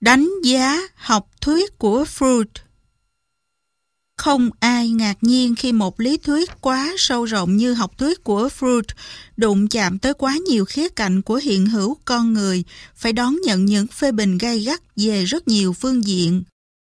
Đánh giá học thuyết của Freud. Không ai ngạc nhiên khi một lý thuyết quá sâu rộng như học thuyết của Freud đụng chạm tới quá nhiều khía cạnh của hiện hữu con người, phải đón nhận những phê bình gay gắt về rất nhiều phương diện.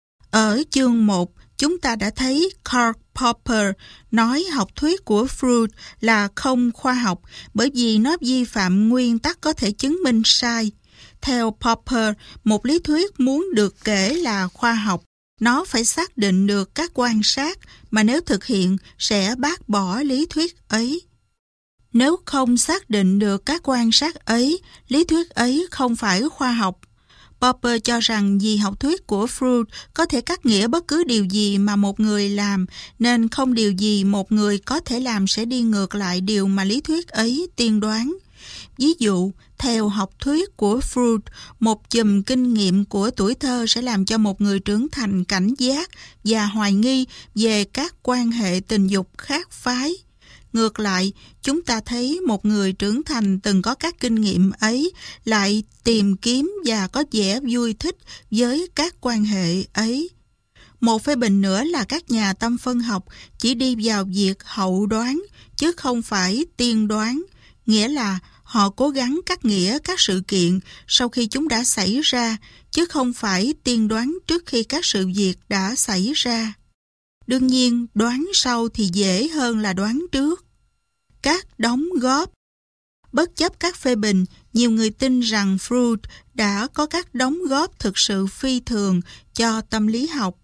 Ở chương 1, chúng ta đã thấy Karl Popper nói học thuyết của Freud là không khoa học bởi vì nó vi phạm nguyên tắc có thể chứng minh sai. Theo Popper, một lý thuyết muốn được kể là khoa học, nó phải xác định được các quan sát mà nếu thực hiện sẽ bác bỏ lý thuyết ấy. Nếu không xác định được các quan sát ấy, lý thuyết ấy không phải khoa học. Popper cho rằng vì học thuyết của Freud có thể cắt nghĩa bất cứ điều gì mà một người làm, nên không điều gì một người có thể làm sẽ đi ngược lại điều mà lý thuyết ấy tiên đoán. Ví dụ, theo học thuyết của Freud, một chùm kinh nghiệm của tuổi thơ sẽ làm cho một người trưởng thành cảnh giác và hoài nghi về các quan hệ tình dục khác phái. Ngược lại, chúng ta thấy một người trưởng thành từng có các kinh nghiệm ấy lại tìm kiếm và có vẻ vui thích với các quan hệ ấy. Một phê bình nữa là các nhà tâm phân học chỉ đi vào việc hậu đoán chứ không phải tiên đoán, nghĩa là họ cố gắng cắt nghĩa các sự kiện sau khi chúng đã xảy ra, chứ không phải tiên đoán trước khi các sự việc đã xảy ra. Đương nhiên, đoán sau thì dễ hơn là đoán trước. Các đóng góp. Bất chấp các phê bình, nhiều người tin rằng Freud đã có các đóng góp thực sự phi thường cho tâm lý học.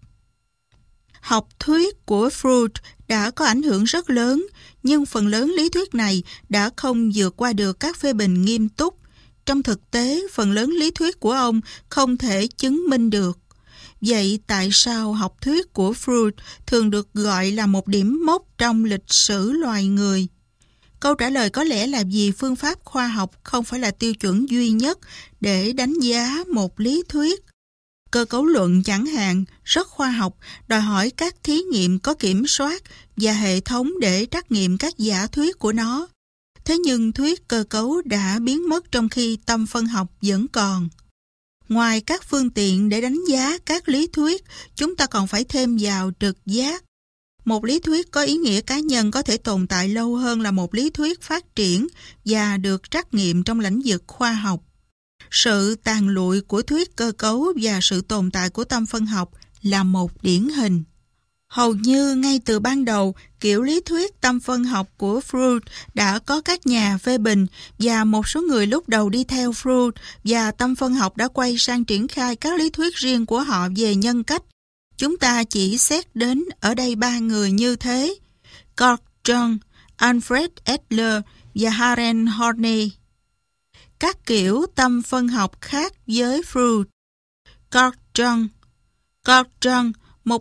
Học thuyết của Freud đã có ảnh hưởng rất lớn, nhưng phần lớn lý thuyết này đã không vượt qua được các phê bình nghiêm túc. Trong thực tế, phần lớn lý thuyết của ông không thể chứng minh được. Vậy tại sao học thuyết của Freud thường được gọi là một điểm mốc trong lịch sử loài người? Câu trả lời có lẽ là vì phương pháp khoa học không phải là tiêu chuẩn duy nhất để đánh giá một lý thuyết. Cơ cấu luận chẳng hạn, rất khoa học, đòi hỏi các thí nghiệm có kiểm soát và hệ thống để trắc nghiệm các giả thuyết của nó. Thế nhưng thuyết cơ cấu đã biến mất trong khi tâm phân học vẫn còn. Ngoài các phương tiện để đánh giá các lý thuyết, chúng ta còn phải thêm vào trực giác. Một lý thuyết có ý nghĩa cá nhân có thể tồn tại lâu hơn là một lý thuyết phát triển và được trắc nghiệm trong lĩnh vực khoa học. Sự tàn lụi của thuyết cơ cấu và sự tồn tại của tâm phân học là một điển hình. Hầu như ngay từ ban đầu, kiểu lý thuyết tâm phân học của Freud đã có các nhà phê bình và một số người lúc đầu đi theo Freud và tâm phân học đã quay sang triển khai các lý thuyết riêng của họ về nhân cách. Chúng ta chỉ xét đến ở đây 3 người như thế: Carl Jung, Alfred Adler và Haren Horney. Các kiểu tâm phân học khác với Freud. Carl Jung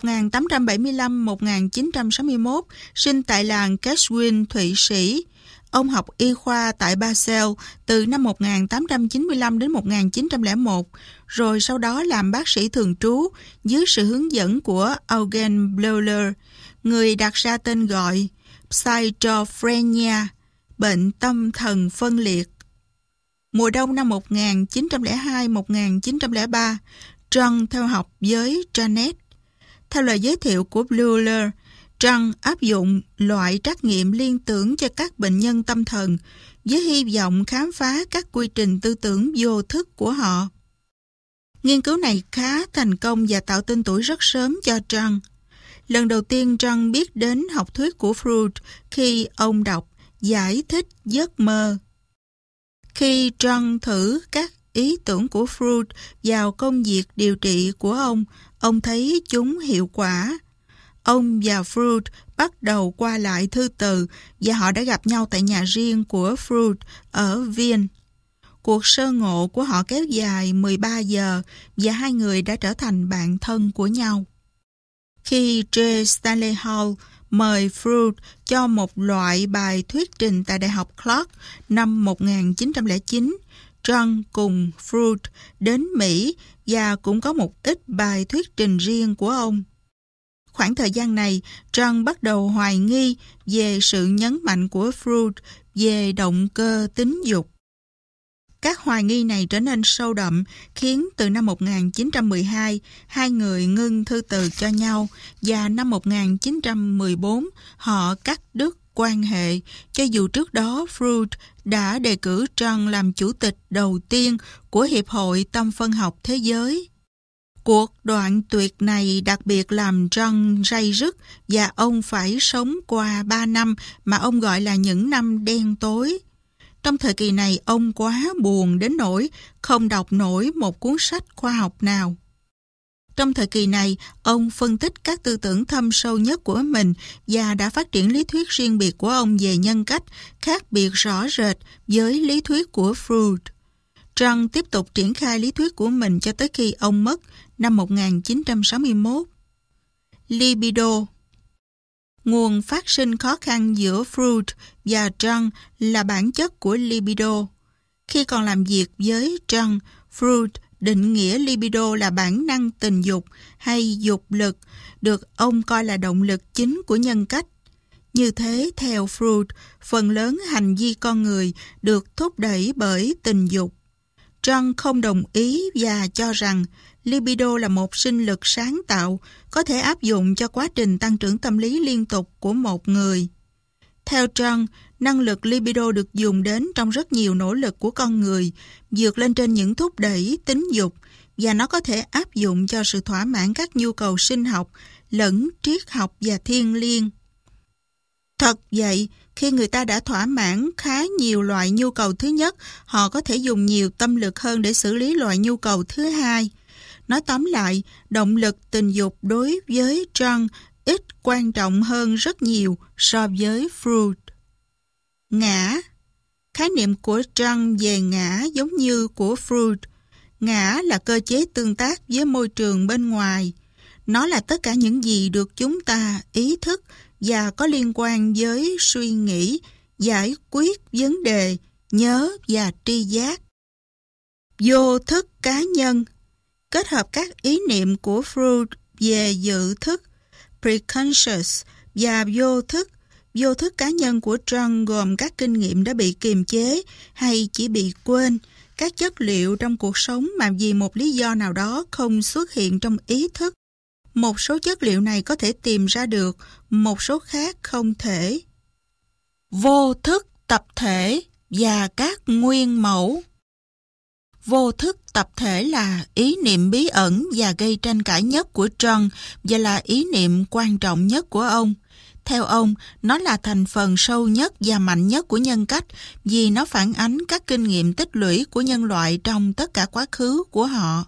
1875-1961, sinh tại làng Kesswin, Thụy Sĩ. Ông học y khoa tại Basel từ năm 1895 đến 1901, rồi sau đó làm bác sĩ thường trú dưới sự hướng dẫn của Eugen Bleuler, người đặt ra tên gọi schizophrenia, bệnh tâm thần phân liệt. Mùa đông năm 1902-1903, Jung theo học với Janet. Theo lời giới thiệu của Bleuler, Jung áp dụng loại trắc nghiệm liên tưởng cho các bệnh nhân tâm thần với hy vọng khám phá các quy trình tư tưởng vô thức của họ. Nghiên cứu này khá thành công và tạo tên tuổi rất sớm cho Jung. Lần đầu tiên Jung biết đến học thuyết của Freud khi ông đọc Giải thích giấc mơ. Khi Jung thử các ý tưởng của Freud vào công việc điều trị của ông thấy chúng hiệu quả. Ông và Freud bắt đầu qua lại thư từ và họ đã gặp nhau tại nhà riêng của Freud ở Viên. Cuộc sơ ngộ của họ kéo dài 13 giờ và hai người đã trở thành bạn thân của nhau. Khi J. Stanley Hall mời Freud cho một loại bài thuyết trình tại Đại học Clark năm 1909, Jung cùng Freud đến Mỹ và cũng có một ít bài thuyết trình riêng của ông. Khoảng thời gian này, Jung bắt đầu hoài nghi về sự nhấn mạnh của Freud về động cơ tính dục. Các hoài nghi này trở nên sâu đậm, khiến từ năm 1912, hai người ngưng thư từ cho nhau, và năm 1914, họ cắt đứt quan hệ, cho dù trước đó Freud đã đề cử Jung làm chủ tịch đầu tiên của Hiệp hội Tâm phân học Thế giới. Cuộc đoạn tuyệt này đặc biệt làm Jung ray rứt, và ông phải sống qua 3 năm mà ông gọi là những năm đen tối. Trong thời kỳ này, ông quá buồn đến nỗi không đọc nổi một cuốn sách khoa học nào. Trong thời kỳ này, ông phân tích các tư tưởng thâm sâu nhất của mình và đã phát triển lý thuyết riêng biệt của ông về nhân cách, khác biệt rõ rệt với lý thuyết của Freud. Jung tiếp tục triển khai lý thuyết của mình cho tới khi ông mất năm 1961. Libido. Nguồn phát sinh khó khăn giữa Freud và Jung là bản chất của libido. Khi còn làm việc với Jung, Freud định nghĩa libido là bản năng tình dục hay dục lực, được ông coi là động lực chính của nhân cách. Như thế, theo Freud, phần lớn hành vi con người được thúc đẩy bởi tình dục. Jung không đồng ý và cho rằng libido là một sinh lực sáng tạo, có thể áp dụng cho quá trình tăng trưởng tâm lý liên tục của một người. Theo Jung, năng lực libido được dùng đến trong rất nhiều nỗ lực của con người, vượt lên trên những thúc đẩy tính dục, và nó có thể áp dụng cho sự thỏa mãn các nhu cầu sinh học, lẫn triết học và thiêng liêng. Thật vậy, khi người ta đã thỏa mãn khá nhiều loại nhu cầu thứ nhất, họ có thể dùng nhiều tâm lực hơn để xử lý loại nhu cầu thứ hai. Nói tóm lại, động lực tình dục đối với Jung ít quan trọng hơn rất nhiều so với Freud. Ngã. Khái niệm của Jung về ngã giống như của Freud. Ngã là cơ chế tương tác với môi trường bên ngoài. Nó là tất cả những gì được chúng ta ý thức và có liên quan với suy nghĩ, giải quyết vấn đề, nhớ và tri giác. Vô thức cá nhân. Kết hợp các ý niệm của Freud về dự thức, preconscious, và vô thức cá nhân của Jung gồm các kinh nghiệm đã bị kiềm chế hay chỉ bị quên, các chất liệu trong cuộc sống mà vì một lý do nào đó không xuất hiện trong ý thức. Một số chất liệu này có thể tìm ra được, một số khác không thể. Vô thức tập thể và các nguyên mẫu. Vô thức tập thể là ý niệm bí ẩn và gây tranh cãi nhất của Jung và là ý niệm quan trọng nhất của ông. Theo ông, nó là thành phần sâu nhất và mạnh nhất của nhân cách vì nó phản ánh các kinh nghiệm tích lũy của nhân loại trong tất cả quá khứ của họ.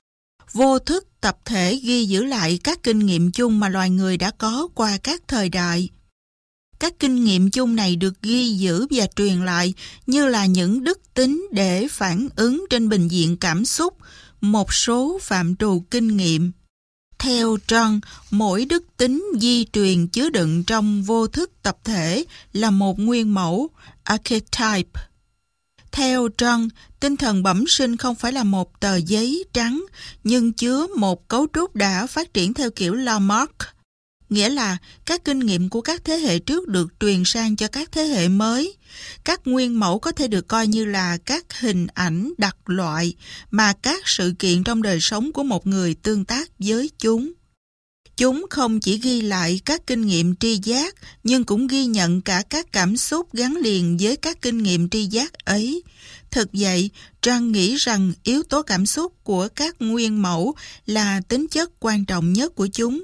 Vô thức tập thể ghi giữ lại các kinh nghiệm chung mà loài người đã có qua các thời đại. Các kinh nghiệm chung này được ghi giữ và truyền lại như là những đức tính để phản ứng trên bình diện cảm xúc, một số phạm trù kinh nghiệm. Theo Jung, mỗi đức tính di truyền chứa đựng trong vô thức tập thể là một nguyên mẫu, archetype. Theo Jung, tinh thần bẩm sinh không phải là một tờ giấy trắng, nhưng chứa một cấu trúc đã phát triển theo kiểu Lamarck. Nghĩa là các kinh nghiệm của các thế hệ trước được truyền sang cho các thế hệ mới. Các nguyên mẫu có thể được coi như là các hình ảnh đặc loại mà các sự kiện trong đời sống của một người tương tác với chúng. Chúng không chỉ ghi lại các kinh nghiệm tri giác, nhưng cũng ghi nhận cả các cảm xúc gắn liền với các kinh nghiệm tri giác ấy. Thực vậy, Jung nghĩ rằng yếu tố cảm xúc của các nguyên mẫu là tính chất quan trọng nhất của chúng.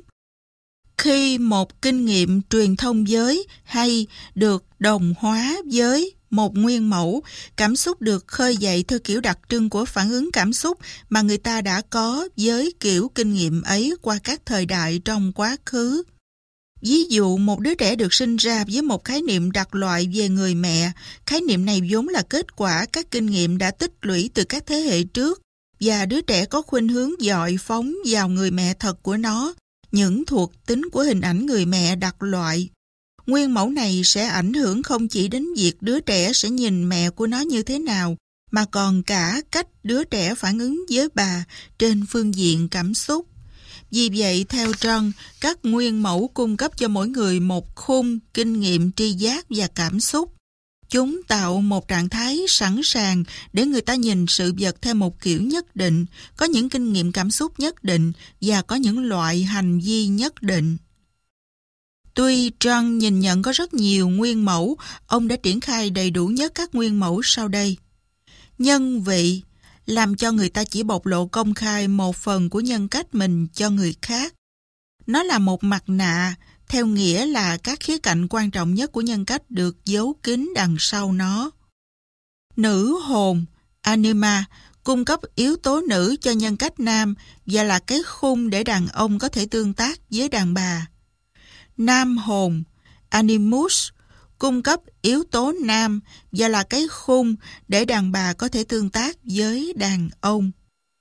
Khi một kinh nghiệm truyền thông giới hay được đồng hóa với một nguyên mẫu, cảm xúc được khơi dậy theo kiểu đặc trưng của phản ứng cảm xúc mà người ta đã có với kiểu kinh nghiệm ấy qua các thời đại trong quá khứ. Ví dụ, một đứa trẻ được sinh ra với một khái niệm đặc loại về người mẹ. Khái niệm này vốn là kết quả các kinh nghiệm đã tích lũy từ các thế hệ trước, và đứa trẻ có khuynh hướng dọi phóng vào người mẹ thật của nó những thuộc tính của hình ảnh người mẹ đặc loại. Nguyên mẫu này sẽ ảnh hưởng không chỉ đến việc đứa trẻ sẽ nhìn mẹ của nó như thế nào, mà còn cả cách đứa trẻ phản ứng với bà trên phương diện cảm xúc. Vì vậy, theo Jung, các nguyên mẫu cung cấp cho mỗi người một khung kinh nghiệm tri giác và cảm xúc. Chúng tạo một trạng thái sẵn sàng để người ta nhìn sự vật theo một kiểu nhất định, có những kinh nghiệm cảm xúc nhất định và có những loại hành vi nhất định. Tuy Jung nhìn nhận có rất nhiều nguyên mẫu, ông đã triển khai đầy đủ nhất các nguyên mẫu sau đây. Nhân vị, làm cho người ta chỉ bộc lộ công khai một phần của nhân cách mình cho người khác. Nó là một mặt nạ, theo nghĩa là các khía cạnh quan trọng nhất của nhân cách được giấu kín đằng sau nó. Nữ hồn, anima, cung cấp yếu tố nữ cho nhân cách nam và là cái khung để đàn ông có thể tương tác với đàn bà. Nam hồn, animus, cung cấp yếu tố nam và là cái khung để đàn bà có thể tương tác với đàn ông.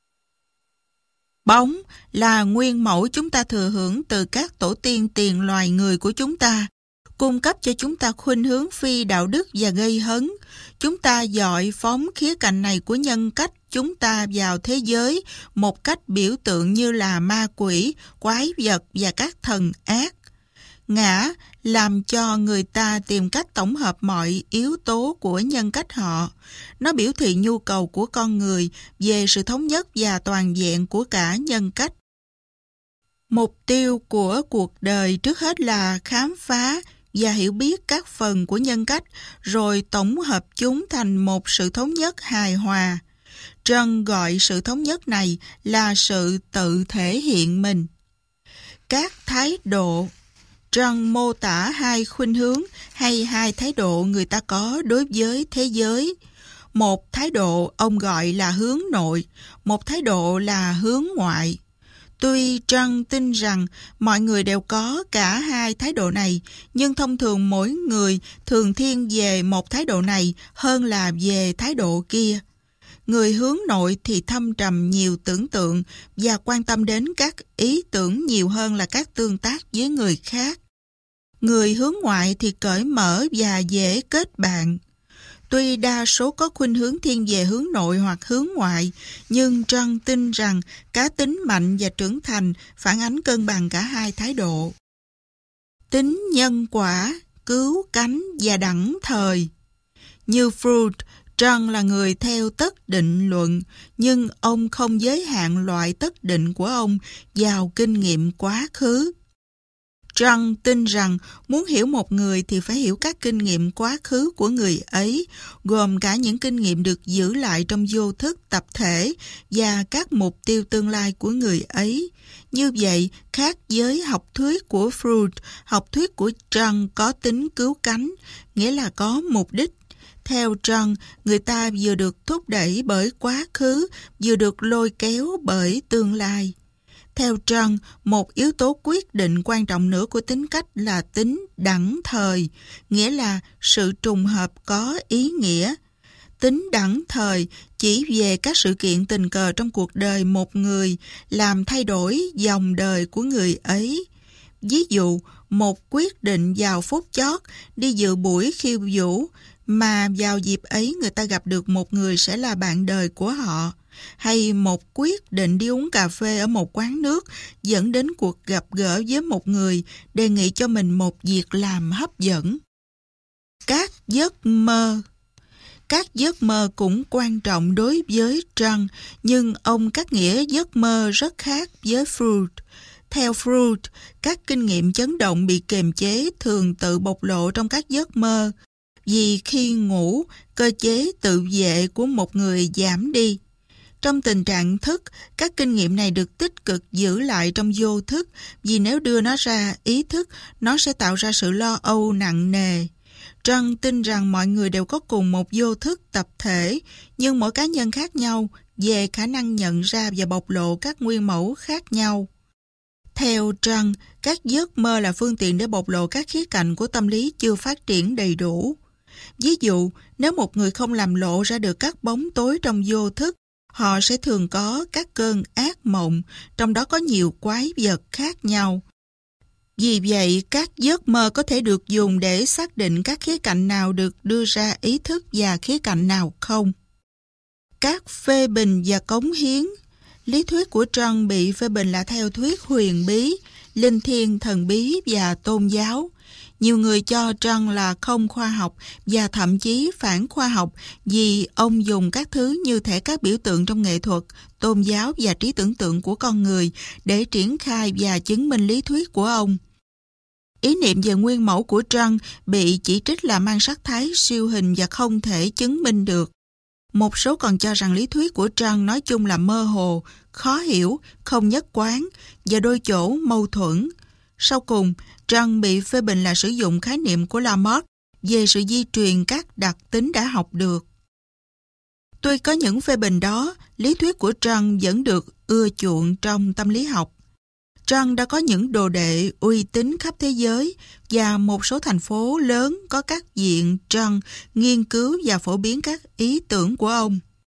Bóng là nguyên mẫu chúng ta thừa hưởng từ các tổ tiên tiền loài người của chúng ta, cung cấp cho chúng ta khuynh hướng phi đạo đức và gây hấn. Chúng ta dọi phóng khía cạnh này của nhân cách chúng ta vào thế giới một cách biểu tượng như là ma quỷ, quái vật và các thần ác. Ngã làm cho người ta tìm cách tổng hợp mọi yếu tố của nhân cách họ. Nó biểu thị nhu cầu của con người về sự thống nhất và toàn vẹn của cả nhân cách. Mục tiêu của cuộc đời trước hết là khám phá và hiểu biết các phần của nhân cách, rồi tổng hợp chúng thành một sự thống nhất hài hòa. Jung gọi sự thống nhất này là sự tự thể hiện mình. Các thái độ. Jung mô tả hai khuynh hướng hay hai thái độ người ta có đối với thế giới. Một thái độ ông gọi là hướng nội, một thái độ là hướng ngoại. Tuy Jung tin rằng mọi người đều có cả hai thái độ này, nhưng thông thường mỗi người thường thiên về một thái độ này hơn là về thái độ kia. Người hướng nội thì thâm trầm nhiều tưởng tượng và quan tâm đến các ý tưởng nhiều hơn là các tương tác với người khác. Người hướng ngoại thì cởi mở và dễ kết bạn. Tuy đa số có khuynh hướng thiên về hướng nội hoặc hướng ngoại, nhưng Jung tin rằng cá tính mạnh và trưởng thành phản ánh cân bằng cả hai thái độ. Tính nhân quả, cứu cánh và đẳng thời. Như Freud, Jung là người theo tất định luận, nhưng ông không giới hạn loại tất định của ông vào kinh nghiệm quá khứ. Jung tin rằng muốn hiểu một người thì phải hiểu các kinh nghiệm quá khứ của người ấy, gồm cả những kinh nghiệm được giữ lại trong vô thức tập thể và các mục tiêu tương lai của người ấy. Như vậy, khác với học thuyết của Freud, học thuyết của Jung có tính cứu cánh, nghĩa là có mục đích. Theo Jung, người ta vừa được thúc đẩy bởi quá khứ, vừa được lôi kéo bởi tương lai. Theo Jung, một yếu tố quyết định quan trọng nữa của tính cách là tính đẳng thời, nghĩa là sự trùng hợp có ý nghĩa. Tính đẳng thời chỉ về các sự kiện tình cờ trong cuộc đời một người làm thay đổi dòng đời của người ấy. Ví dụ, một quyết định vào phút chót đi dự buổi khiêu vũ mà vào dịp ấy người ta gặp được một người sẽ là bạn đời của họ, hay một quyết định đi uống cà phê ở một quán nước dẫn đến cuộc gặp gỡ với một người đề nghị cho mình một việc làm hấp dẫn. Các giấc mơ. Các giấc mơ cũng quan trọng đối với Jung, nhưng ông cắt nghĩa giấc mơ rất khác với Freud. Theo Freud, các kinh nghiệm chấn động bị kiềm chế thường tự bộc lộ trong các giấc mơ, vì khi ngủ, cơ chế tự vệ của một người giảm đi. Trong tình trạng thức, các kinh nghiệm này được tích cực giữ lại trong vô thức, vì nếu đưa nó ra ý thức, nó sẽ tạo ra sự lo âu nặng nề. Jung tin rằng mọi người đều có cùng một vô thức tập thể, nhưng mỗi cá nhân khác nhau về khả năng nhận ra và bộc lộ các nguyên mẫu khác nhau. Theo Jung, các giấc mơ là phương tiện để bộc lộ các khía cạnh của tâm lý chưa phát triển đầy đủ. Ví dụ, nếu một người không làm lộ ra được các bóng tối trong vô thức, họ sẽ thường có các cơn ác mộng, trong đó có nhiều quái vật khác nhau. Vì vậy, các giấc mơ có thể được dùng để xác định các khía cạnh nào được đưa ra ý thức và khía cạnh nào không. Các phê bình và cống hiến. Lý thuyết của Jung bị phê bình là theo thuyết huyền bí, linh thiêng, thần bí và tôn giáo. Nhiều người cho Jung là không khoa học và thậm chí phản khoa học vì ông dùng các thứ như thể các biểu tượng trong nghệ thuật, tôn giáo và trí tưởng tượng của con người để triển khai và chứng minh lý thuyết của ông. Ý niệm về nguyên mẫu của Jung bị chỉ trích là mang sắc thái siêu hình và không thể chứng minh được. Một số còn cho rằng lý thuyết của Jung nói chung là mơ hồ, khó hiểu, không nhất quán và đôi chỗ mâu thuẫn. Sau cùng, Jung bị phê bình là sử dụng khái niệm của Lamarck về sự di truyền các đặc tính đã học được. Tuy có những phê bình đó, lý thuyết của Jung vẫn được ưa chuộng trong tâm lý học. Jung đã có những đồ đệ uy tín khắp thế giới và một số thành phố lớn có các viện Jung nghiên cứu và phổ biến các ý tưởng của ông.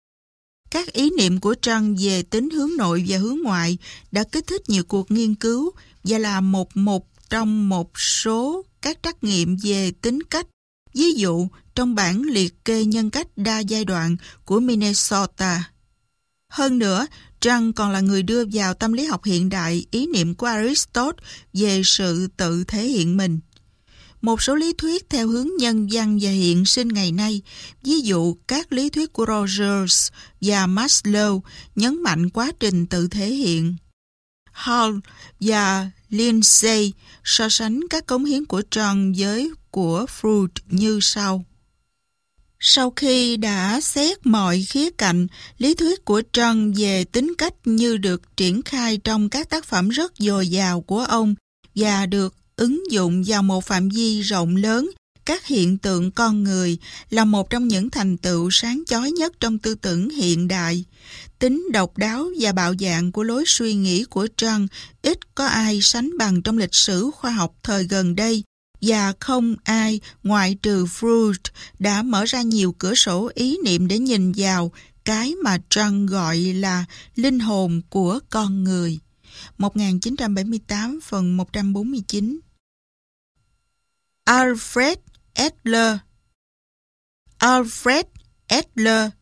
Các ý niệm của Jung về tính hướng nội và hướng ngoại đã kích thích nhiều cuộc nghiên cứu và là một trong một số các trắc nghiệm về tính cách. Ví dụ, trong bản liệt kê nhân cách đa giai đoạn của Minnesota. Hơn nữa, Jung còn là người đưa vào tâm lý học hiện đại ý niệm của Aristotle về sự tự thể hiện mình. Một số lý thuyết theo hướng nhân văn và hiện sinh ngày nay, ví dụ các lý thuyết của Rogers và Maslow nhấn mạnh quá trình tự thể hiện. Hall và Lindsay so sánh các cống hiến của Jung với của Freud như sau. Sau khi đã xét mọi khía cạnh, lý thuyết của Jung về tính cách như được triển khai trong các tác phẩm rất dồi dào của ông và được ứng dụng vào một phạm vi rộng lớn các hiện tượng con người là một trong những thành tựu sáng chói nhất trong tư tưởng hiện đại. Tính độc đáo và bạo dạn của lối suy nghĩ của Jung ít có ai sánh bằng trong lịch sử khoa học thời gần đây, và không ai ngoại trừ Freud đã mở ra nhiều cửa sổ ý niệm để nhìn vào cái mà Jung gọi là linh hồn của con người. 1978 phần 149. Alfred Adler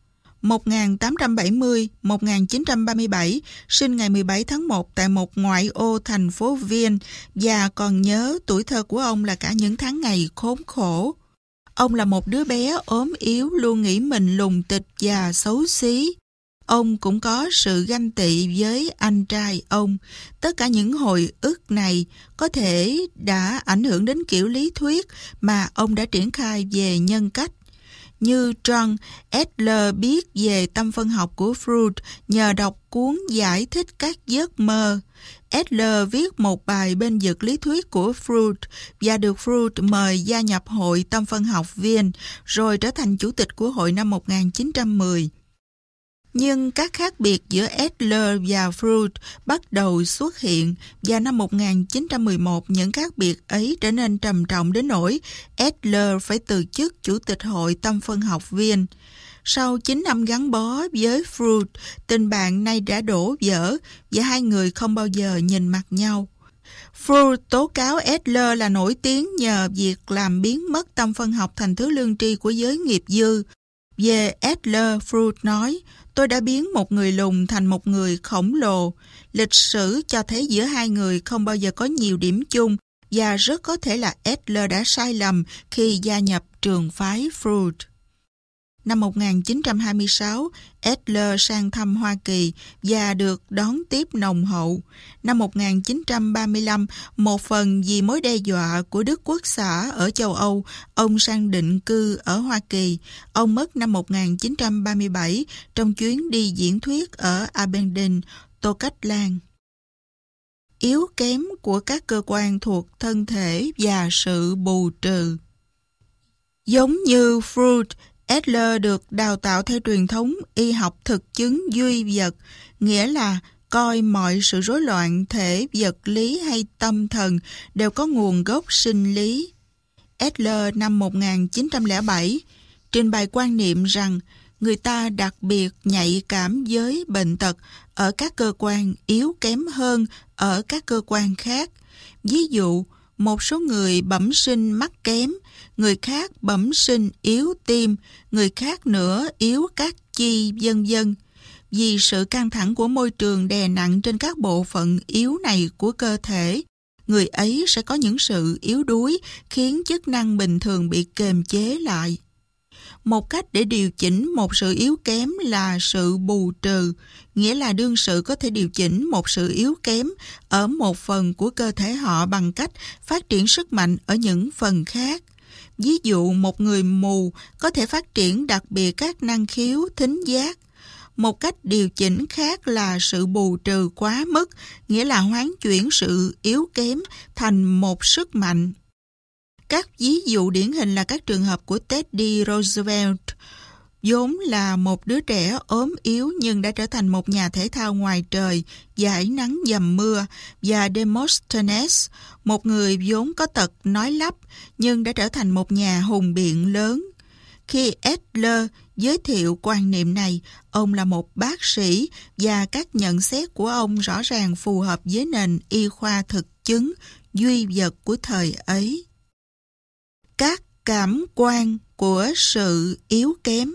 1870-1937, sinh ngày 17 tháng 1 tại một ngoại ô thành phố Viên và còn nhớ tuổi thơ của ông là cả những tháng ngày khốn khổ. Ông là một đứa bé ốm yếu luôn nghĩ mình lùng tịch và xấu xí. Ông cũng có sự ganh tị với anh trai ông. Tất cả những hồi ức này có thể đã ảnh hưởng đến kiểu lý thuyết mà ông đã triển khai về nhân cách. Như Jung, Adler biết về tâm phân học của Freud nhờ đọc cuốn giải thích các giấc mơ. Adler viết một bài bên vực lý thuyết của Freud và được Freud mời gia nhập Hội Tâm phân học Viên, rồi trở thành chủ tịch của hội năm 1910. Nhưng các khác biệt giữa Adler và Freud bắt đầu xuất hiện và năm 1911 những khác biệt ấy trở nên trầm trọng đến nỗi Adler phải từ chức chủ tịch Hội Tâm phân học Viên. Sau 9 năm gắn bó với Freud, tình bạn nay đã đổ vỡ và hai người không bao giờ nhìn mặt nhau. Freud tố cáo Adler là nổi tiếng nhờ việc làm biến mất tâm phân học thành thứ lương tri của giới nghiệp dư. Về Adler, Freud nói, tôi đã biến một người lùn thành một người khổng lồ. Lịch sử cho thấy giữa hai người không bao giờ có nhiều điểm chung và rất có thể là Adler đã sai lầm khi gia nhập trường phái Freud. Năm 1926, Adler sang thăm Hoa Kỳ và được đón tiếp nồng hậu. Năm 1935, một phần vì mối đe dọa của Đức Quốc xã ở châu Âu, ông sang định cư ở Hoa Kỳ. Ông mất năm 1937 trong chuyến đi diễn thuyết ở Aberdeen, Tô Cách Lan. Yếu kém của các cơ quan thuộc thân thể và sự bù trừ. Giống như Freud, Adler được đào tạo theo truyền thống y học thực chứng duy vật, nghĩa là coi mọi sự rối loạn thể vật lý hay tâm thần đều có nguồn gốc sinh lý. Adler năm 1907 trình bày quan niệm rằng người ta đặc biệt nhạy cảm với bệnh tật ở các cơ quan yếu kém hơn ở các cơ quan khác. Ví dụ, một số người bẩm sinh mắt kém, người khác bẩm sinh yếu tim, người khác nữa yếu các chi, vân vân. Vì sự căng thẳng của môi trường đè nặng trên các bộ phận yếu này của cơ thể, người ấy sẽ có những sự yếu đuối khiến chức năng bình thường bị kiềm chế lại. Một cách để điều chỉnh một sự yếu kém là sự bù trừ, nghĩa là đương sự có thể điều chỉnh một sự yếu kém ở một phần của cơ thể họ bằng cách phát triển sức mạnh ở những phần khác. Ví dụ, một người mù có thể phát triển đặc biệt các năng khiếu thính giác. Một cách điều chỉnh khác là sự bù trừ quá mức, nghĩa là hoán chuyển sự yếu kém thành một sức mạnh. Các ví dụ điển hình là các trường hợp của Teddy Roosevelt, vốn là một đứa trẻ ốm yếu nhưng đã trở thành một nhà thể thao ngoài trời, dãi nắng dầm mưa, và Demosthenes, một người vốn có tật nói lắp nhưng đã trở thành một nhà hùng biện lớn. Khi Adler giới thiệu quan niệm này, ông là một bác sĩ và các nhận xét của ông rõ ràng phù hợp với nền y khoa thực chứng duy vật của thời ấy. Các cảm quan của sự yếu kém.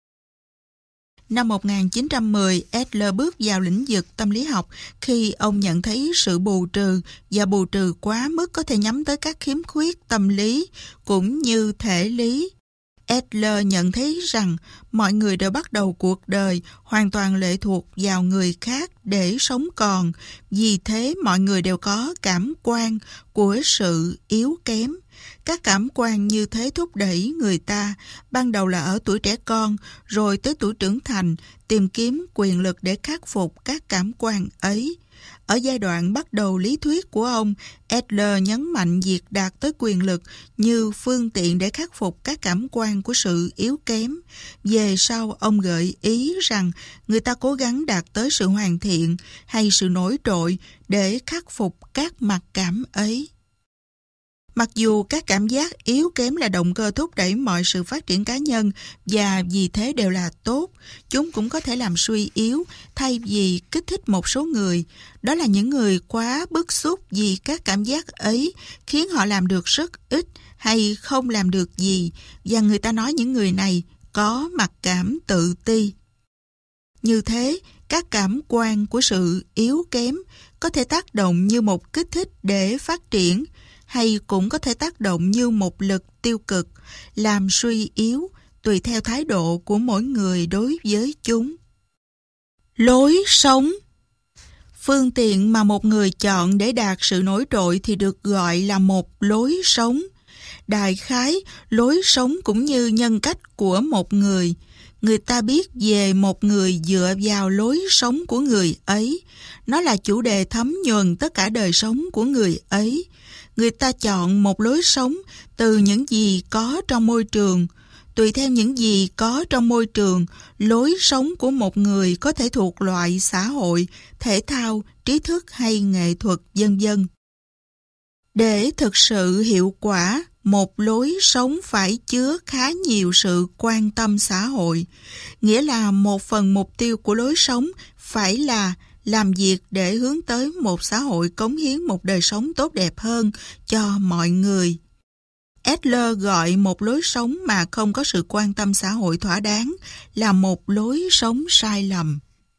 Năm 1910, Adler bước vào lĩnh vực tâm lý học khi ông nhận thấy sự bù trừ và bù trừ quá mức có thể nhắm tới các khiếm khuyết tâm lý cũng như thể lý. Adler nhận thấy rằng mọi người đều bắt đầu cuộc đời hoàn toàn lệ thuộc vào người khác để sống còn, vì thế mọi người đều có cảm quan của sự yếu kém. Các cảm quan như thế thúc đẩy người ta, ban đầu là ở tuổi trẻ con, rồi tới tuổi trưởng thành, tìm kiếm quyền lực để khắc phục các cảm quan ấy. Ở giai đoạn bắt đầu lý thuyết của ông, Adler nhấn mạnh việc đạt tới quyền lực như phương tiện để khắc phục các cảm quan của sự yếu kém. Về sau, ông gợi ý rằng người ta cố gắng đạt tới sự hoàn thiện hay sự nổi trội để khắc phục các mặc cảm ấy. Mặc dù các cảm giác yếu kém là động cơ thúc đẩy mọi sự phát triển cá nhân và vì thế đều là tốt, chúng cũng có thể làm suy yếu thay vì kích thích một số người. Đó là những người quá bức xúc vì các cảm giác ấy khiến họ làm được rất ít hay không làm được gì, và người ta nói những người này có mặc cảm tự ti. Như thế, các cảm quan của sự yếu kém có thể tác động như một kích thích để phát triển, hay cũng có thể tác động như một lực tiêu cực, làm suy yếu tùy theo thái độ của mỗi người đối với chúng. Lối sống. Phương tiện mà một người chọn để đạt sự nổi trội thì được gọi là một lối sống. Đại khái, lối sống cũng như nhân cách của một người. Người ta biết về một người dựa vào lối sống của người ấy. Nó là chủ đề thấm nhuần tất cả đời sống của người ấy. Người ta chọn một lối sống từ những gì có trong môi trường. Tùy theo những gì có trong môi trường, lối sống của một người có thể thuộc loại xã hội, thể thao, trí thức hay nghệ thuật, vân vân. Để thực sự hiệu quả, một lối sống phải chứa khá nhiều sự quan tâm xã hội. Nghĩa là một phần mục tiêu của lối sống phải là làm việc để hướng tới một xã hội cống hiến một đời sống tốt đẹp hơn cho mọi người. Adler gọi một lối sống mà không có sự quan tâm xã hội thỏa đáng là một lối sống sai lầm.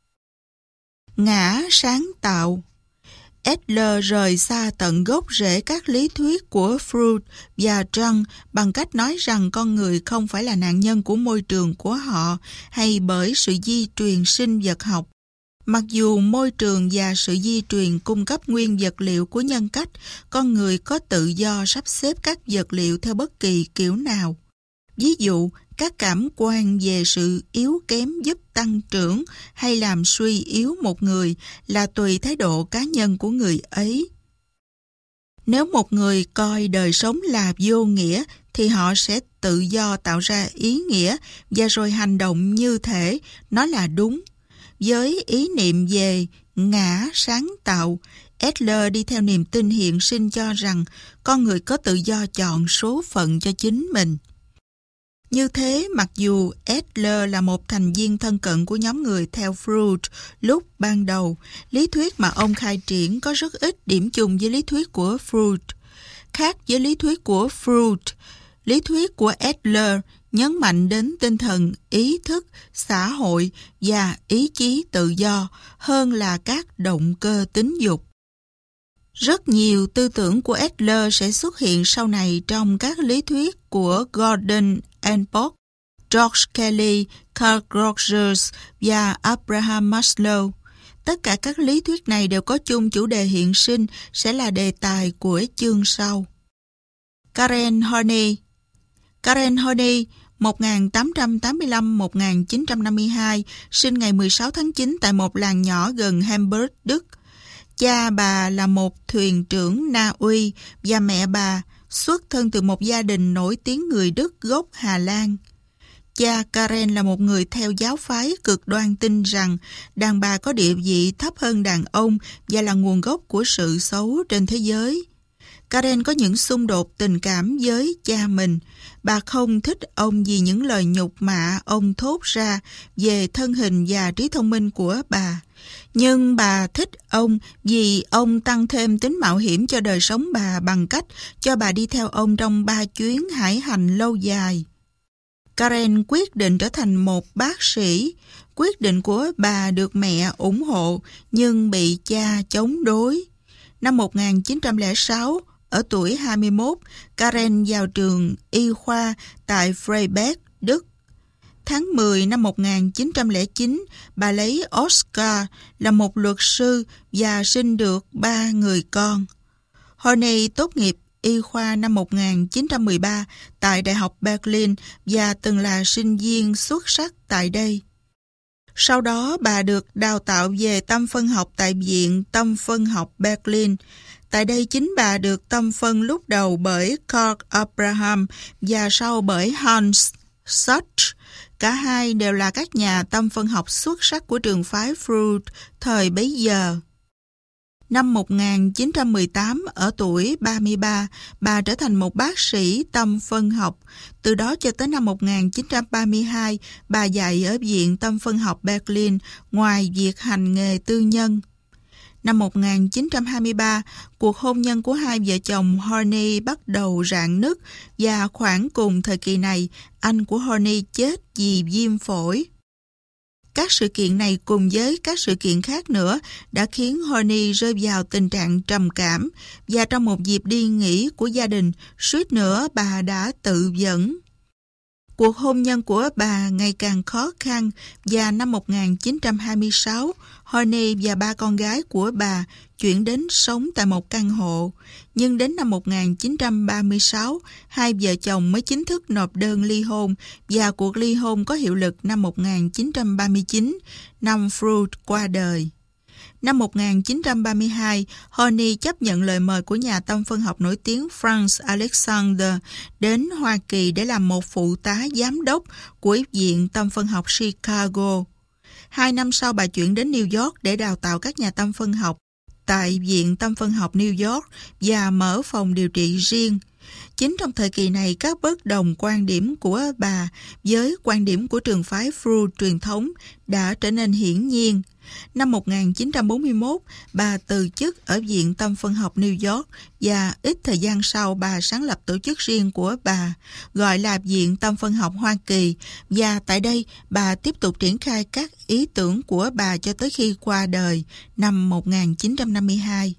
Ngã sáng tạo. Adler rời xa tận gốc rễ các lý thuyết của Freud và Jung bằng cách nói rằng con người không phải là nạn nhân của môi trường của họ hay bởi sự di truyền sinh vật học. Mặc dù môi trường và sự di truyền cung cấp nguyên vật liệu của nhân cách, con người có tự do sắp xếp các vật liệu theo bất kỳ kiểu nào. Ví dụ, các cảm quan về sự yếu kém giúp tăng trưởng hay làm suy yếu một người là tùy thái độ cá nhân của người ấy. Nếu một người coi đời sống là vô nghĩa, thì họ sẽ tự do tạo ra ý nghĩa và rồi hành động như thể nó là đúng. Với ý niệm về ngã sáng tạo, Adler đi theo niềm tin hiện sinh cho rằng con người có tự do chọn số phận cho chính mình. Như thế, mặc dù Adler là một thành viên thân cận của nhóm người theo Freud lúc ban đầu, lý thuyết mà ông khai triển có rất ít điểm chung với lý thuyết của Freud. Khác với lý thuyết của Freud, lý thuyết của Adler nhấn mạnh đến tinh thần ý thức, xã hội và ý chí tự do hơn là các động cơ tính dục. Rất nhiều tư tưởng của Adler sẽ xuất hiện sau này trong các lý thuyết của Gordon Allport, George Kelly, Carl Rogers và Abraham Maslow. Tất cả các lý thuyết này đều có chung chủ đề hiện sinh sẽ là đề tài của chương sau. Karen Horney 1885-1952, sinh ngày 16 tháng 9 tại một làng nhỏ gần Hamburg, Đức. Cha bà là một thuyền trưởng Na Uy và mẹ bà xuất thân từ một gia đình nổi tiếng người Đức gốc Hà Lan. Cha Karen là một người theo giáo phái cực đoan, tin rằng đàn bà có địa vị thấp hơn đàn ông và là nguồn gốc của sự xấu trên thế giới. Karen có những xung đột tình cảm với cha mình. Bà không thích ông vì những lời nhục mạ ông thốt ra về thân hình và trí thông minh của bà. Nhưng bà thích ông vì ông tăng thêm tính mạo hiểm cho đời sống bà bằng cách cho bà đi theo ông trong 3 chuyến hải hành lâu dài. Karen quyết định trở thành một bác sĩ. Quyết định của bà được mẹ ủng hộ nhưng bị cha chống đối. Năm 1906, ở tuổi 21, Karen vào trường y khoa tại Freiberg, Đức. Tháng 10 năm 1909, bà lấy Oscar là một luật sư và sinh được 3 người con. Horney tốt nghiệp y khoa năm 1913 tại Đại học Berlin và từng là sinh viên xuất sắc tại đây. Sau đó bà được đào tạo về tâm phân học tại Viện Tâm phân học Berlin. Tại đây chính bà được tâm phân lúc đầu bởi Karl Abraham và sau bởi Hans Sachs. Cả hai đều là các nhà tâm phân học xuất sắc của trường phái Freud thời bấy giờ. Năm 1918, ở tuổi 33, bà trở thành một bác sĩ tâm phân học. Từ đó cho tới năm 1932, bà dạy ở Viện Tâm phân học Berlin ngoài việc hành nghề tư nhân. Năm 1923, cuộc hôn nhân của hai vợ chồng Horney bắt đầu rạn nứt và khoảng cùng thời kỳ này, anh của Horney chết vì viêm phổi. Các sự kiện này cùng với các sự kiện khác nữa đã khiến Horney rơi vào tình trạng trầm cảm và trong một dịp đi nghỉ của gia đình, suýt nữa bà đã tự vẫn. Cuộc hôn nhân của bà ngày càng khó khăn và năm 1926, Horney và 3 con gái của bà chuyển đến sống tại một căn hộ. Nhưng đến năm 1936, hai vợ chồng mới chính thức nộp đơn ly hôn và cuộc ly hôn có hiệu lực năm 1939, năm Freud qua đời. Năm 1932, Horney chấp nhận lời mời của nhà tâm phân học nổi tiếng Franz Alexander đến Hoa Kỳ để làm một phụ tá giám đốc của Viện Tâm phân học Chicago. 2 năm sau, bà chuyển đến New York để đào tạo các nhà tâm phân học tại Viện Tâm phân học New York và mở phòng điều trị riêng. Chính trong thời kỳ này, các bất đồng quan điểm của bà với quan điểm của trường phái Freud truyền thống đã trở nên hiển nhiên. Năm 1941, bà từ chức ở Viện Tâm phân học New York và ít thời gian sau bà sáng lập tổ chức riêng của bà, gọi là Viện Tâm phân học Hoa Kỳ, và tại đây bà tiếp tục triển khai các ý tưởng của bà cho tới khi qua đời năm 1952.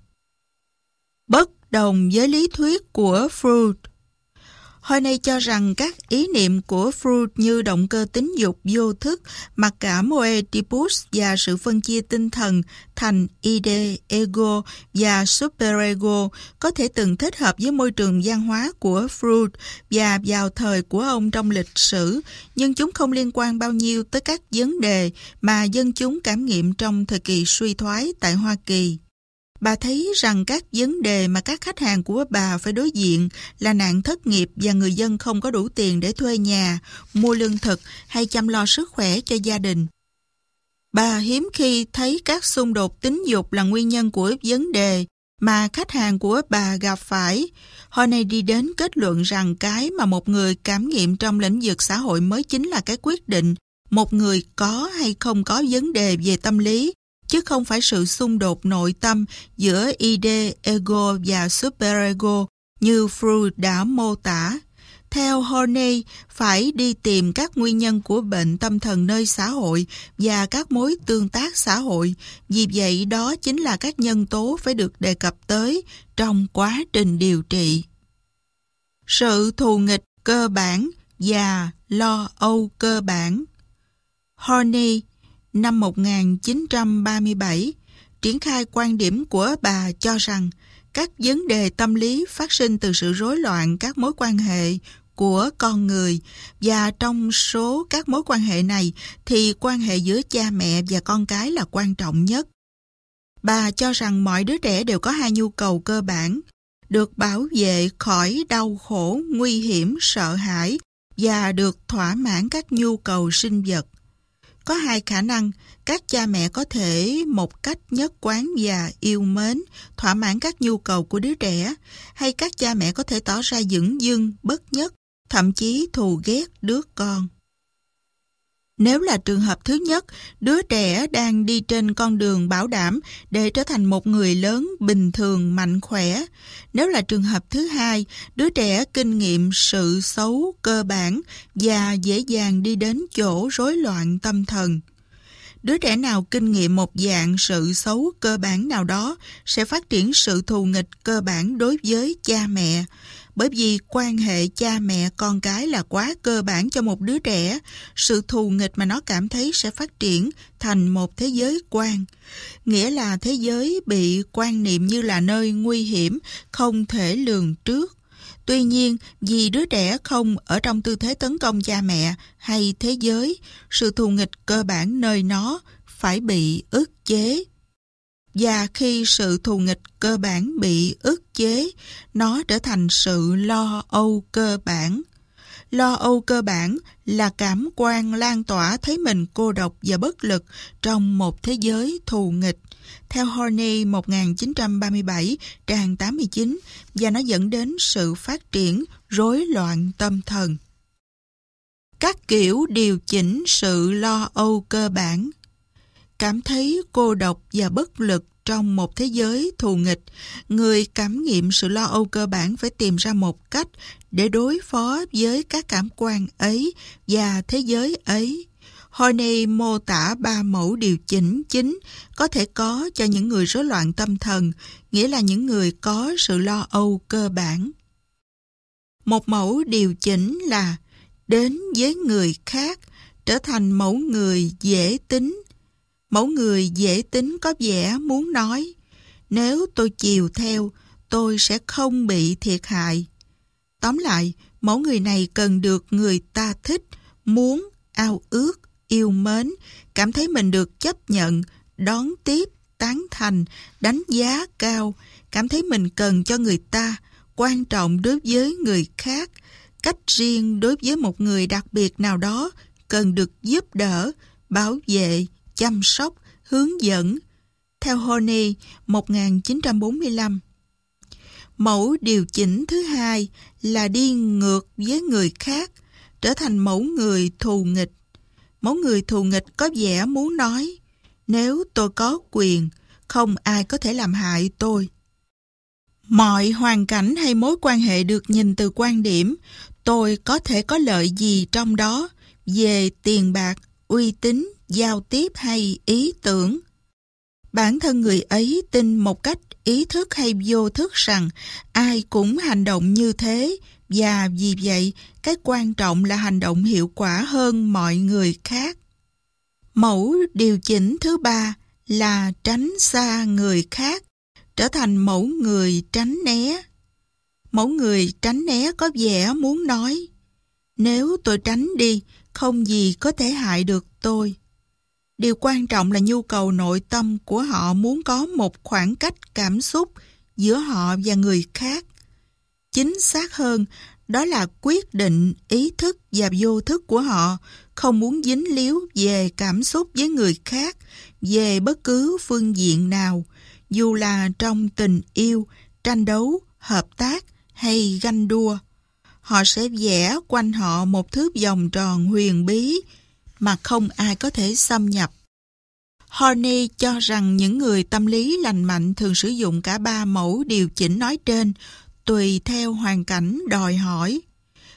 Bất đồng với lý thuyết của Freud. Horney cho rằng các ý niệm của Freud như động cơ tính dục vô thức, mặc cảm Oedipus và sự phân chia tinh thần thành ide, ego và superego có thể từng thích hợp với môi trường văn hóa của Freud và vào thời của ông trong lịch sử, nhưng chúng không liên quan bao nhiêu tới các vấn đề mà dân chúng cảm nghiệm trong thời kỳ suy thoái tại Hoa Kỳ. Bà thấy rằng các vấn đề mà các khách hàng của bà phải đối diện là nạn thất nghiệp và người dân không có đủ tiền để thuê nhà, mua lương thực hay chăm lo sức khỏe cho gia đình. Bà hiếm khi thấy các xung đột tính dục là nguyên nhân của vấn đề mà khách hàng của bà gặp phải. Horney đi đến kết luận rằng cái mà một người cảm nghiệm trong lĩnh vực xã hội mới chính là cái quyết định một người có hay không có vấn đề về tâm lý, chứ không phải sự xung đột nội tâm giữa ide, ego và superego như Freud đã mô tả. Theo Horney, phải đi tìm các nguyên nhân của bệnh tâm thần nơi xã hội và các mối tương tác xã hội. Vì vậy, đó chính là các nhân tố phải được đề cập tới trong quá trình điều trị. Sự thù nghịch cơ bản và lo âu cơ bản. Horney, năm 1937, triển khai quan điểm của bà cho rằng các vấn đề tâm lý phát sinh từ sự rối loạn các mối quan hệ của con người, và trong số các mối quan hệ này thì quan hệ giữa cha mẹ và con cái là quan trọng nhất. Bà cho rằng mọi đứa trẻ đều có hai nhu cầu cơ bản: được bảo vệ khỏi đau khổ, nguy hiểm, sợ hãi và được thỏa mãn các nhu cầu sinh vật. Có hai khả năng: các cha mẹ có thể một cách nhất quán và yêu mến thỏa mãn các nhu cầu của đứa trẻ, hay các cha mẹ có thể tỏ ra dửng dưng, bất nhất, thậm chí thù ghét đứa con. Nếu là trường hợp thứ nhất, đứa trẻ đang đi trên con đường bảo đảm để trở thành một người lớn bình thường, mạnh khỏe. Nếu là trường hợp thứ hai, đứa trẻ kinh nghiệm sự xấu cơ bản và dễ dàng đi đến chỗ rối loạn tâm thần. Đứa trẻ nào kinh nghiệm một dạng sự xấu cơ bản nào đó sẽ phát triển sự thù nghịch cơ bản đối với cha mẹ. Bởi vì quan hệ cha mẹ con cái là quá cơ bản cho một đứa trẻ, sự thù nghịch mà nó cảm thấy sẽ phát triển thành một thế giới quan. Nghĩa là thế giới bị quan niệm như là nơi nguy hiểm, không thể lường trước. Tuy nhiên, vì đứa trẻ không ở trong tư thế tấn công cha mẹ hay thế giới, sự thù nghịch cơ bản nơi nó phải bị ức chế. Và khi sự thù nghịch cơ bản bị ức chế, nó trở thành sự lo âu cơ bản. Lo âu cơ bản là cảm quan lan tỏa thấy mình cô độc và bất lực trong một thế giới thù nghịch. Theo Horney 1937, trang 89, và nó dẫn đến sự phát triển rối loạn tâm thần. Các kiểu điều chỉnh sự lo âu cơ bản. Cảm thấy cô độc và bất lực trong một thế giới thù nghịch, người cảm nghiệm sự lo âu cơ bản phải tìm ra một cách để đối phó với các cảm quan ấy và thế giới ấy. Horney mô tả 3 mẫu điều chỉnh chính có thể có cho những người rối loạn tâm thần, nghĩa là những người có sự lo âu cơ bản. Một mẫu điều chỉnh là đến với người khác, trở thành mẫu người dễ tính. Mẫu người dễ tính có vẻ muốn nói, nếu tôi chiều theo, tôi sẽ không bị thiệt hại. Tóm lại, mẫu người này cần được người ta thích, muốn, ao ước, yêu mến, cảm thấy mình được chấp nhận, đón tiếp, tán thành, đánh giá cao, cảm thấy mình cần cho người ta, quan trọng đối với người khác, cách riêng đối với một người đặc biệt nào đó, cần được giúp đỡ, bảo vệ, chăm sóc, hướng dẫn. Theo Horney 1945. Mẫu điều chỉnh thứ hai là đi ngược với người khác, trở thành mẫu người thù nghịch. Mẫu người thù nghịch có vẻ muốn nói, nếu tôi có quyền, không ai có thể làm hại tôi. Mọi hoàn cảnh hay mối quan hệ được nhìn từ quan điểm, tôi có thể có lợi gì trong đó, về tiền bạc, uy tín, giao tiếp hay ý tưởng. Bản thân người ấy tin một cách ý thức hay vô thức rằng ai cũng hành động như thế, và vì vậy cái quan trọng là hành động hiệu quả hơn mọi người khác. Mẫu điều chỉnh thứ ba là tránh xa người khác, trở thành mẫu người tránh né. Mẫu người tránh né có vẻ muốn nói, nếu tôi tránh đi, không gì có thể hại được tôi. Điều quan trọng là nhu cầu nội tâm của họ muốn có một khoảng cách cảm xúc giữa họ và người khác. Chính xác hơn, đó là quyết định ý thức và vô thức của họ không muốn dính líu về cảm xúc với người khác, về bất cứ phương diện nào, dù là trong tình yêu, tranh đấu, hợp tác hay ganh đua. Họ sẽ vẽ quanh họ một thước vòng tròn huyền bí mà không ai có thể xâm nhập. Horney cho rằng những người tâm lý lành mạnh thường sử dụng cả 3 mẫu điều chỉnh nói trên, tùy theo hoàn cảnh đòi hỏi.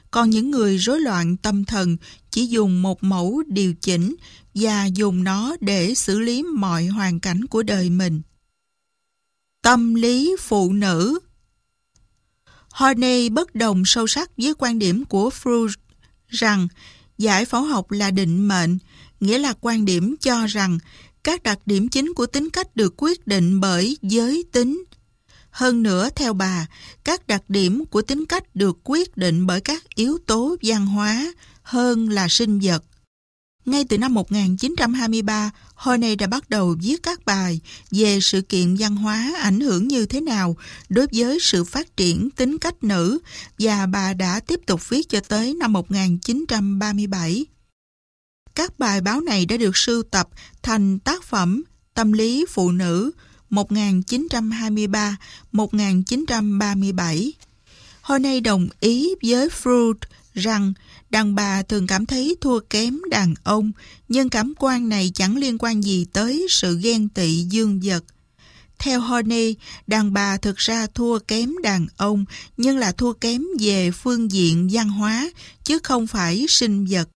còn những người rối loạn tâm thần chỉ dùng một mẫu điều chỉnh và dùng nó để xử lý mọi hoàn cảnh của đời mình. Tâm lý phụ nữ. Horney bất đồng sâu sắc với quan điểm của Freud rằng giải phẫu học là định mệnh, nghĩa là quan điểm cho rằng các đặc điểm chính của tính cách được quyết định bởi giới tính. Hơn nữa, theo bà, các đặc điểm của tính cách được quyết định bởi các yếu tố văn hóa hơn là sinh vật. Ngay từ năm 1923, Horney đã bắt đầu viết các bài về sự kiện văn hóa ảnh hưởng như thế nào đối với sự phát triển tính cách nữ, và bà đã tiếp tục viết cho tới năm 1937. Các bài báo này đã được sưu tập thành tác phẩm Tâm lý phụ nữ 1923-1937. Horney đồng ý với Freud rằng đàn bà thường cảm thấy thua kém đàn ông, nhưng cảm quan này chẳng liên quan gì tới sự ghen tị dương vật. Theo Horney, đàn bà thực ra thua kém đàn ông, nhưng là thua kém về phương diện văn hóa, chứ không phải sinh vật.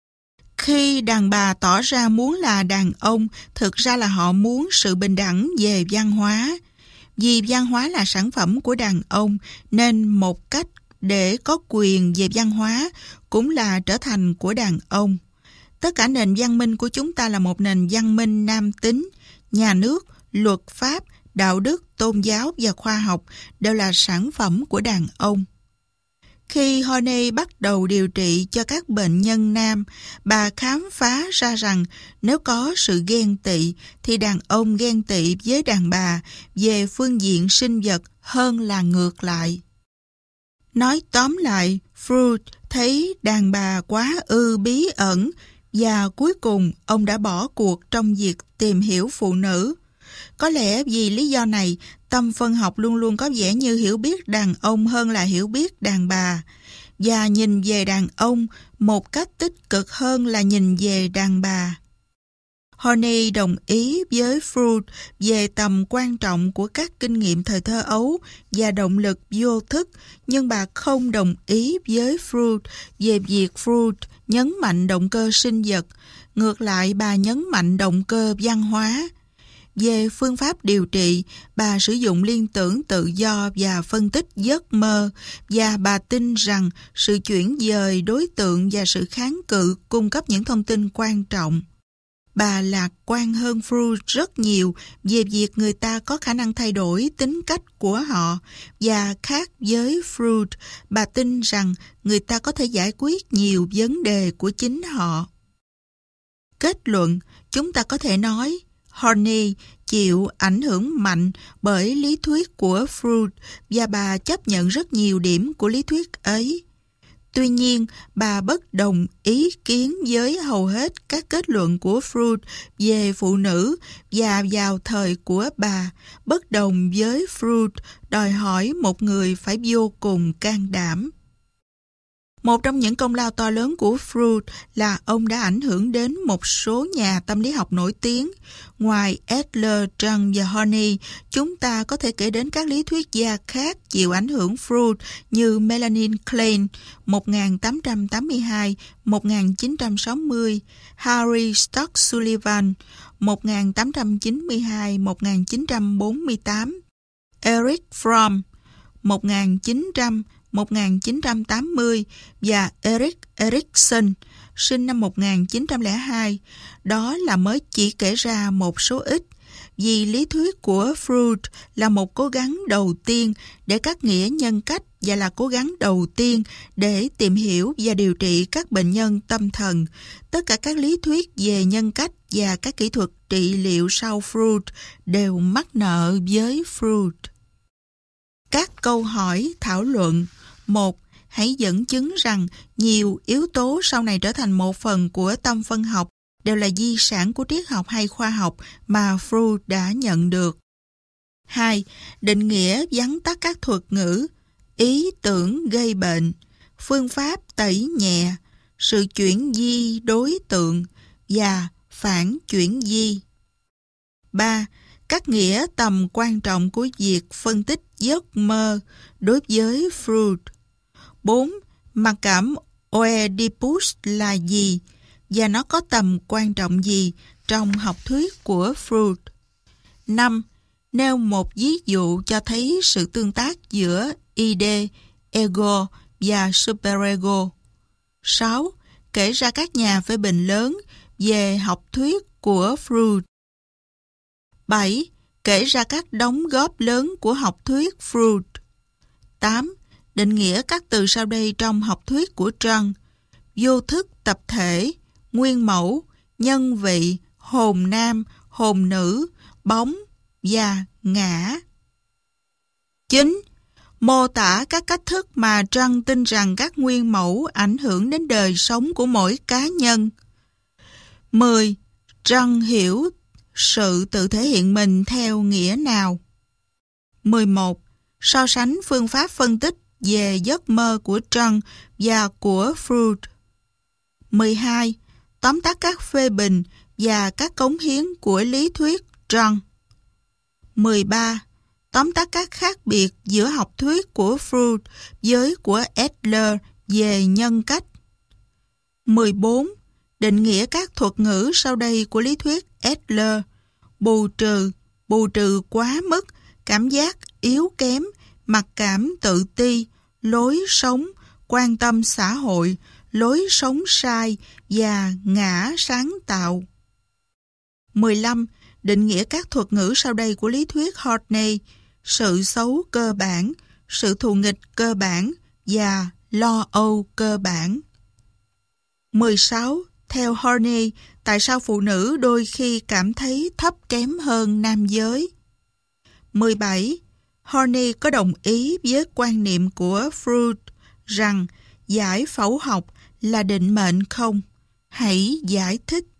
Khi đàn bà tỏ ra muốn là đàn ông, thực ra là họ muốn sự bình đẳng về văn hóa. Vì văn hóa là sản phẩm của đàn ông, nên một cách để có quyền về văn hóa cũng là trở thành của đàn ông. Tất cả nền văn minh của chúng ta là một nền văn minh nam tính. Nhà nước, luật pháp, đạo đức, tôn giáo và khoa học đều là sản phẩm của đàn ông. Khi Horney bắt đầu điều trị cho các bệnh nhân nam, bà khám phá ra rằng nếu có sự ghen tị thì đàn ông ghen tị với đàn bà về phương diện sinh vật hơn là ngược lại. Nói tóm lại, Freud thấy đàn bà quá bí ẩn và cuối cùng ông đã bỏ cuộc trong việc tìm hiểu phụ nữ. Có lẽ vì lý do này, tâm phân học luôn luôn có vẻ như hiểu biết đàn ông hơn là hiểu biết đàn bà, và nhìn về đàn ông một cách tích cực hơn là nhìn về đàn bà. Horney đồng ý với Freud về tầm quan trọng của các kinh nghiệm thời thơ ấu và động lực vô thức, nhưng bà không đồng ý với Freud về việc Freud nhấn mạnh động cơ sinh vật. Ngược lại, bà nhấn mạnh động cơ văn hóa. Về phương pháp điều trị, bà sử dụng liên tưởng tự do và phân tích giấc mơ, và bà tin rằng sự chuyển dời đối tượng và sự kháng cự cung cấp những thông tin quan trọng. Bà lạc quan hơn Freud rất nhiều về việc người ta có khả năng thay đổi tính cách của họ, và khác với Freud, bà tin rằng người ta có thể giải quyết nhiều vấn đề của chính họ. Kết luận, chúng ta có thể nói Horney chịu ảnh hưởng mạnh bởi lý thuyết của Freud, và bà chấp nhận rất nhiều điểm của lý thuyết ấy. Tuy nhiên, bà bất đồng ý kiến với hầu hết các kết luận của Freud về phụ nữ, và vào thời của bà, bất đồng với Freud đòi hỏi một người phải vô cùng can đảm. Một trong những công lao to lớn của Freud là ông đã ảnh hưởng đến một số nhà tâm lý học nổi tiếng. Ngoài Adler, Jung và Horney, chúng ta có thể kể đến các lý thuyết gia khác chịu ảnh hưởng Freud như Melanie Klein 1882-1960, Harry Stock Sullivan 1892-1948, Erich Fromm 1980 và Erik Erikson sinh năm 1902. Đó là mới chỉ kể ra một số ít, vì lý thuyết của Freud là một cố gắng đầu tiên để cắt nghĩa nhân cách và là cố gắng đầu tiên để tìm hiểu và điều trị các bệnh nhân tâm thần. Tất cả các lý thuyết về nhân cách và các kỹ thuật trị liệu sau Freud đều mắc nợ với Freud. Các câu hỏi thảo luận. 1. Hãy dẫn chứng rằng nhiều yếu tố sau này trở thành một phần của tâm phân học đều là di sản của triết học hay khoa học mà Freud đã nhận được. 2. Định nghĩa vắn tắt các thuật ngữ, ý tưởng gây bệnh, phương pháp tẩy nhẹ, sự chuyển di đối tượng và phản chuyển di. 3. Các nghĩa tầm quan trọng của việc phân tích giấc mơ đối với Freud. 4. Mặc cảm Oedipus là gì và nó có tầm quan trọng gì trong học thuyết của Freud? 5. Nêu một ví dụ cho thấy sự tương tác giữa id, ego và superego. 6. Kể ra các nhà phê bình lớn về học thuyết của Freud. 7. Kể ra các đóng góp lớn của học thuyết Freud. 8. Định nghĩa các từ sau đây trong học thuyết của Jung: vô thức tập thể, nguyên mẫu, nhân vị, hồn nam, hồn nữ, bóng và ngã. 9. Mô tả các cách thức mà Jung tin rằng các nguyên mẫu ảnh hưởng đến đời sống của mỗi cá nhân. 10. Jung hiểu sự tự thể hiện mình theo nghĩa nào? 11. So sánh phương pháp phân tích về giấc mơ của Jung và của Freud. 12. Tóm tắt các phê bình và các cống hiến của lý thuyết Jung. 13. Tóm tắt các khác biệt giữa học thuyết của Freud với của Adler về nhân cách. 14. Định nghĩa các thuật ngữ sau đây của lý thuyết Adler: bù trừ quá mức, cảm giác yếu kém, mặc cảm tự ti, lối sống, quan tâm xã hội, lối sống sai và ngã sáng tạo. 15. Định nghĩa các thuật ngữ sau đây của lý thuyết Horney: sự xấu cơ bản, sự thù nghịch cơ bản và lo âu cơ bản. 16. Theo Horney, tại sao phụ nữ đôi khi cảm thấy thấp kém hơn nam giới? 17. Horney có đồng ý với quan niệm của Freud rằng giải phẫu học là định mệnh không? Hãy giải thích.